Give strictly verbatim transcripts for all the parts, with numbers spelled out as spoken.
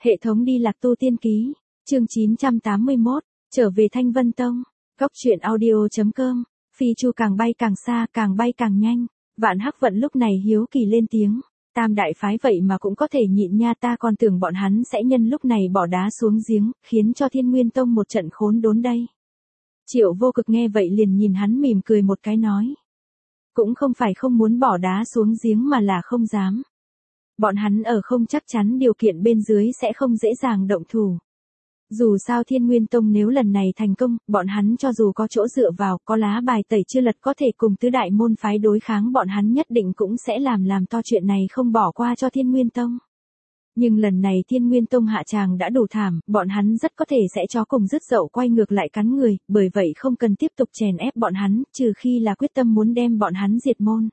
Hệ thống đi lạc tu tiên ký, chương chín trăm tám mươi mốt, trở về Thanh Vân Tông, góc truyện audio.com, phi chu càng bay càng xa, càng bay càng nhanh, Vạn Hắc Vận lúc này hiếu kỳ lên tiếng, tam đại phái vậy mà cũng có thể nhịn nha, ta còn tưởng bọn hắn sẽ nhân lúc này bỏ đá xuống giếng, khiến cho Thiên Nguyên Tông một trận khốn đốn đây. Triệu Vô Cực nghe vậy liền nhìn hắn mỉm cười một cái nói. Cũng không phải không muốn bỏ đá xuống giếng mà là không dám. Bọn hắn ở không chắc chắn điều kiện bên dưới sẽ không dễ dàng động thủ. Dù sao Thiên Nguyên Tông nếu lần này thành công, bọn hắn cho dù có chỗ dựa vào, có lá bài tẩy chưa lật có thể cùng tứ đại môn phái đối kháng, bọn hắn nhất định cũng sẽ làm làm to chuyện này không bỏ qua cho Thiên Nguyên Tông. Nhưng lần này Thiên Nguyên Tông hạ tràng đã đủ thảm, bọn hắn rất có thể sẽ chó cùng dứt dậu quay ngược lại cắn người, bởi vậy không cần tiếp tục chèn ép bọn hắn, trừ khi là quyết tâm muốn đem bọn hắn diệt môn.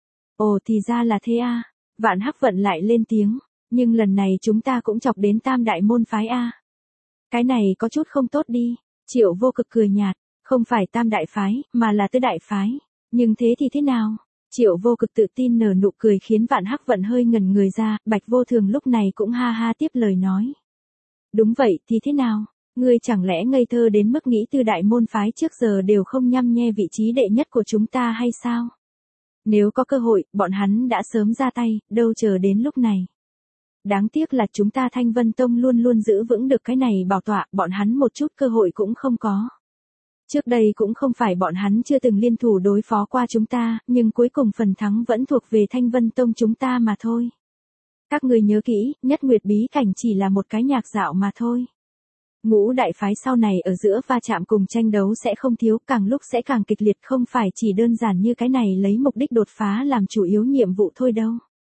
Ồ thì ra là thế a. Vạn Hắc Vận lại lên tiếng, nhưng lần này chúng ta cũng chọc đến tam đại môn phái a. Cái này có chút không tốt đi, Triệu Vô Cực cười nhạt, không phải tam đại phái, mà là tứ đại phái, nhưng thế thì thế nào? Triệu Vô Cực tự tin nở nụ cười khiến Vạn Hắc Vận hơi ngẩn người ra, Bạch Vô Thường lúc này cũng ha ha tiếp lời nói. Đúng vậy thì thế nào? Ngươi chẳng lẽ ngây thơ đến mức nghĩ tư đại môn phái trước giờ đều không nhăm nhe vị trí đệ nhất của chúng ta hay sao? Nếu có cơ hội, bọn hắn đã sớm ra tay, đâu chờ đến lúc này. Đáng tiếc là chúng ta Thanh Vân Tông luôn luôn giữ vững được cái này bảo tọa, bọn hắn một chút cơ hội cũng không có. Trước đây cũng không phải bọn hắn chưa từng liên thủ đối phó qua chúng ta, nhưng cuối cùng phần thắng vẫn thuộc về Thanh Vân Tông chúng ta mà thôi. Các người nhớ kỹ, Nhất Nguyệt bí cảnh chỉ là một cái nhạc dạo mà thôi. Ngũ đại phái sau này ở giữa va chạm cùng tranh đấu sẽ không thiếu, càng lúc sẽ càng kịch liệt, không phải chỉ đơn giản như cái này lấy mục đích đột phá làm chủ yếu nhiệm vụ thôi đâu.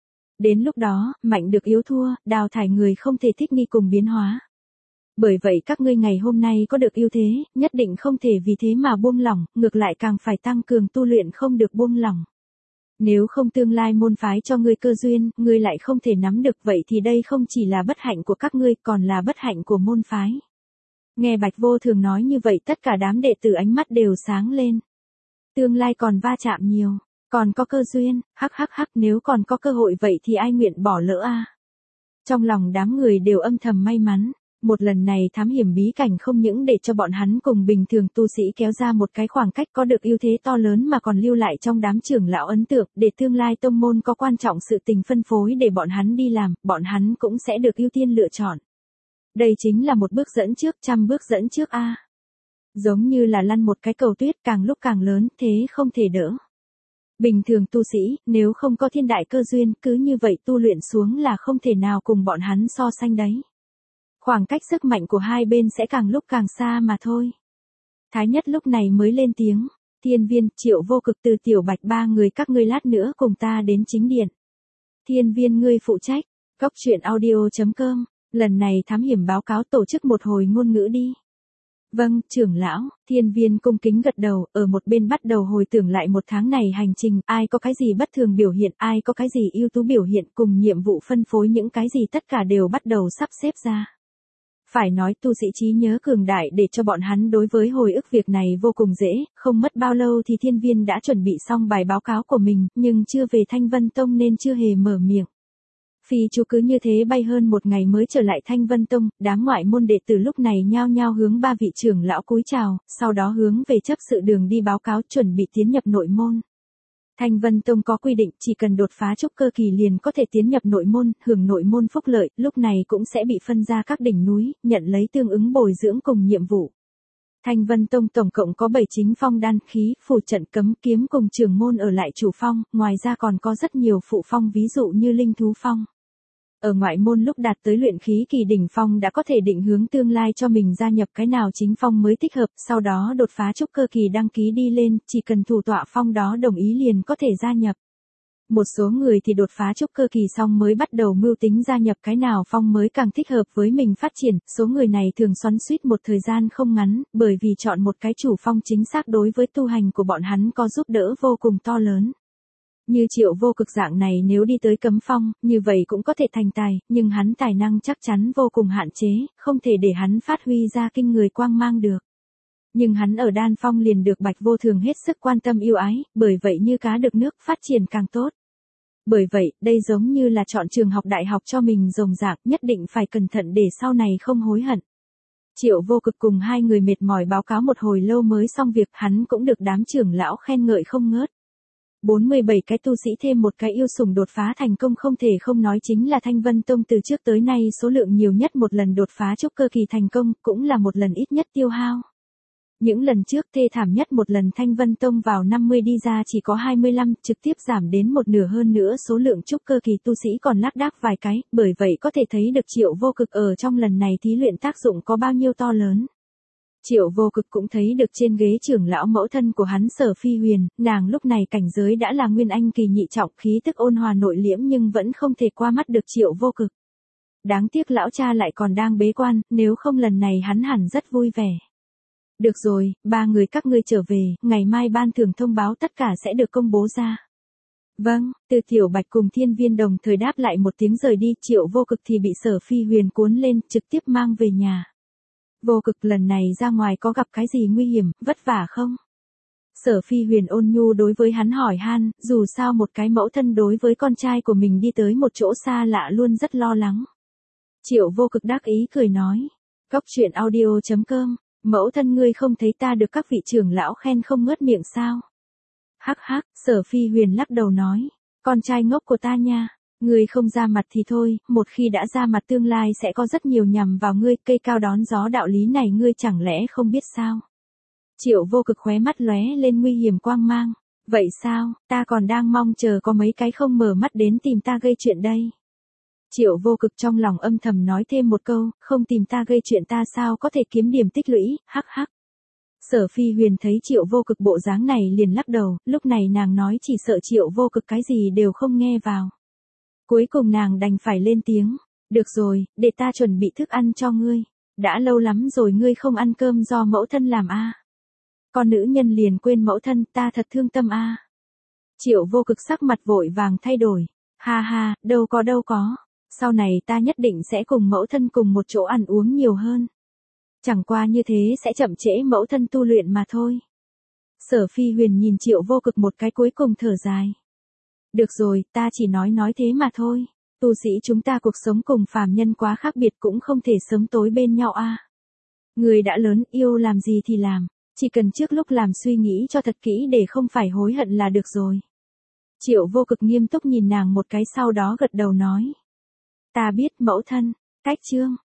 Đến lúc đó, mạnh được yếu thua, đào thải người không thể thích nghi cùng biến hóa. Bởi vậy các ngươi ngày hôm nay có được ưu thế, nhất định không thể vì thế mà buông lỏng, ngược lại càng phải tăng cường tu luyện không được buông lỏng. Nếu không tương lai môn phái cho ngươi cơ duyên, ngươi lại không thể nắm được, vậy thì đây không chỉ là bất hạnh của các ngươi, còn là bất hạnh của môn phái. Nghe Bạch Vô Thường nói như vậy, tất cả đám đệ tử ánh mắt đều sáng lên. Tương lai còn va chạm nhiều, còn có cơ duyên, hắc hắc hắc, nếu còn có cơ hội vậy thì ai nguyện bỏ lỡ a? Trong lòng đám người đều âm thầm may mắn, một lần này thám hiểm bí cảnh không những để cho bọn hắn cùng bình thường tu sĩ kéo ra một cái khoảng cách có được ưu thế to lớn mà còn lưu lại trong đám trưởng lão ấn tượng, để tương lai tông môn có quan trọng sự tình phân phối để bọn hắn đi làm, bọn hắn cũng sẽ được ưu tiên lựa chọn. Đây chính là một bước dẫn trước, trăm bước dẫn trước a. Giống như là lăn một cái cầu tuyết, càng lúc càng lớn, thế không thể đỡ. Bình thường tu sĩ, nếu không có thiên đại cơ duyên, cứ như vậy tu luyện xuống là không thể nào cùng bọn hắn so sánh đấy. Khoảng cách sức mạnh của hai bên sẽ càng lúc càng xa mà thôi. Thái Nhất lúc này mới lên tiếng, Thiên Viên, Triệu Vô Cực, Từ Tiểu Bạch ba người các ngươi lát nữa cùng ta đến chính điện. Thiên Viên ngươi phụ trách, góc truyện audio.com, lần này thám hiểm báo cáo tổ chức một hồi ngôn ngữ đi. Vâng, trưởng lão, Thiên Viên cung kính gật đầu, ở một bên bắt đầu hồi tưởng lại một tháng này hành trình, ai có cái gì bất thường biểu hiện, ai có cái gì ưu tú biểu hiện, cùng nhiệm vụ phân phối những cái gì, tất cả đều bắt đầu sắp xếp ra. Phải nói tu sĩ trí nhớ cường đại để cho bọn hắn đối với hồi ức việc này vô cùng dễ, không mất bao lâu thì Thiên Viên đã chuẩn bị xong bài báo cáo của mình, nhưng chưa về Thanh Vân Tông nên chưa hề mở miệng. Phi chú cứ như thế bay hơn một ngày mới trở lại Thanh Vân Tông, đám ngoại môn đệ tử lúc này nhao nhao hướng ba vị trưởng lão cúi chào, sau đó hướng về chấp sự đường đi báo cáo chuẩn bị tiến nhập nội môn. Thanh Vân Tông có quy định chỉ cần đột phá trúc cơ kỳ liền có thể tiến nhập nội môn, hưởng nội môn phúc lợi, lúc này cũng sẽ bị phân ra các đỉnh núi, nhận lấy tương ứng bồi dưỡng cùng nhiệm vụ. Thanh Vân Tông tổng cộng có bảy chính phong đan khí, phù trận cấm kiếm cùng trưởng môn ở lại chủ phong, ngoài ra còn có rất nhiều phụ phong ví dụ như linh thú phong. Ở ngoại môn lúc đạt tới luyện khí kỳ đỉnh phong đã có thể định hướng tương lai cho mình gia nhập cái nào chính phong mới thích hợp, sau đó đột phá trúc cơ kỳ đăng ký đi lên, chỉ cần thủ tọa phong đó đồng ý liền có thể gia nhập. Một số người thì đột phá trúc cơ kỳ xong mới bắt đầu mưu tính gia nhập cái nào phong mới càng thích hợp với mình phát triển, số người này thường xoắn xuýt một thời gian không ngắn, bởi vì chọn một cái chủ phong chính xác đối với tu hành của bọn hắn có giúp đỡ vô cùng to lớn. Như Triệu Vô Cực dạng này nếu đi tới cấm phong, như vậy cũng có thể thành tài, nhưng hắn tài năng chắc chắn vô cùng hạn chế, không thể để hắn phát huy ra kinh người quang mang được. Nhưng hắn ở đan phong liền được Bạch Vô Thường hết sức quan tâm yêu ái, bởi vậy như cá được nước, phát triển càng tốt. Bởi vậy, đây giống như là chọn trường học đại học cho mình rồng rạc, nhất định phải cẩn thận để sau này không hối hận. Triệu Vô Cực cùng hai người mệt mỏi báo cáo một hồi lâu mới xong việc, hắn cũng được đám trưởng lão khen ngợi không ngớt. bốn mươi bảy cái tu sĩ thêm một cái yêu sủng đột phá thành công, không thể không nói chính là Thanh Vân Tông từ trước tới nay số lượng nhiều nhất một lần đột phá trúc cơ kỳ thành công, cũng là một lần ít nhất tiêu hao. Những lần trước thê thảm nhất một lần Thanh Vân Tông vào năm mươi đi ra chỉ có hai mươi lăm, trực tiếp giảm đến một nửa, hơn nữa số lượng trúc cơ kỳ tu sĩ còn lác đác vài cái, bởi vậy có thể thấy được Triệu Vô Cực ở trong lần này thí luyện tác dụng có bao nhiêu to lớn. Triệu Vô Cực cũng thấy được trên ghế trưởng lão mẫu thân của hắn Sở Phi Huyền, nàng lúc này cảnh giới đã là nguyên anh kỳ nhị trọng, khí tức ôn hòa nội liễm nhưng vẫn không thể qua mắt được Triệu Vô Cực. Đáng tiếc lão cha lại còn đang bế quan, nếu không lần này hắn hẳn rất vui vẻ. Được rồi, ba người các ngươi trở về, ngày mai ban thưởng thông báo tất cả sẽ được công bố ra. Vâng, Từ Tiểu Bạch cùng Thiên Viên đồng thời đáp lại một tiếng rời đi, Triệu Vô Cực thì bị Sở Phi Huyền cuốn lên, trực tiếp mang về nhà. Vô Cực, lần này ra ngoài có gặp cái gì nguy hiểm, vất vả không? Sở Phi Huyền ôn nhu đối với hắn hỏi han, dù sao một cái mẫu thân đối với con trai của mình đi tới một chỗ xa lạ luôn rất lo lắng. Triệu Vô Cực đắc ý cười nói, Cốc Truyện audio chấm com, mẫu thân ngươi không thấy ta được các vị trưởng lão khen không ngớt miệng sao? Hắc hắc, Sở Phi Huyền lắc đầu nói, con trai ngốc của ta nha. Ngươi không ra mặt thì thôi, một khi đã ra mặt tương lai sẽ có rất nhiều nhằm vào ngươi, cây cao đón gió đạo lý này ngươi chẳng lẽ không biết sao? Triệu Vô Cực khóe mắt lóe lên nguy hiểm quang mang, vậy sao, ta còn đang mong chờ có mấy cái không mở mắt đến tìm ta gây chuyện đây. Triệu Vô Cực trong lòng âm thầm nói thêm một câu, không tìm ta gây chuyện ta sao có thể kiếm điểm tích lũy, hắc hắc. Sở Phi Huyền thấy Triệu Vô Cực bộ dáng này liền lắc đầu, lúc này nàng nói chỉ sợ Triệu Vô Cực cái gì đều không nghe vào. Cuối cùng nàng đành phải lên tiếng, được rồi, để ta chuẩn bị thức ăn cho ngươi, đã lâu lắm rồi ngươi không ăn cơm do mẫu thân làm a. Con nữ nhân liền quên mẫu thân, ta thật thương tâm a. Triệu Vô Cực sắc mặt vội vàng thay đổi, ha ha, đâu có đâu có, sau này ta nhất định sẽ cùng mẫu thân cùng một chỗ ăn uống nhiều hơn. Chẳng qua như thế sẽ chậm trễ mẫu thân tu luyện mà thôi. Sở Phi Huyền nhìn Triệu Vô Cực một cái cuối cùng thở dài. Được rồi, ta chỉ nói nói thế mà thôi. Tu sĩ chúng ta cuộc sống cùng phàm nhân quá khác biệt, cũng không thể sớm tối bên nhau a. Người đã lớn, yêu làm gì thì làm, chỉ cần trước lúc làm suy nghĩ cho thật kỹ để không phải hối hận là được rồi. Triệu Vô Cực nghiêm túc nhìn nàng một cái sau đó gật đầu nói. Ta biết mẫu thân, cách chương.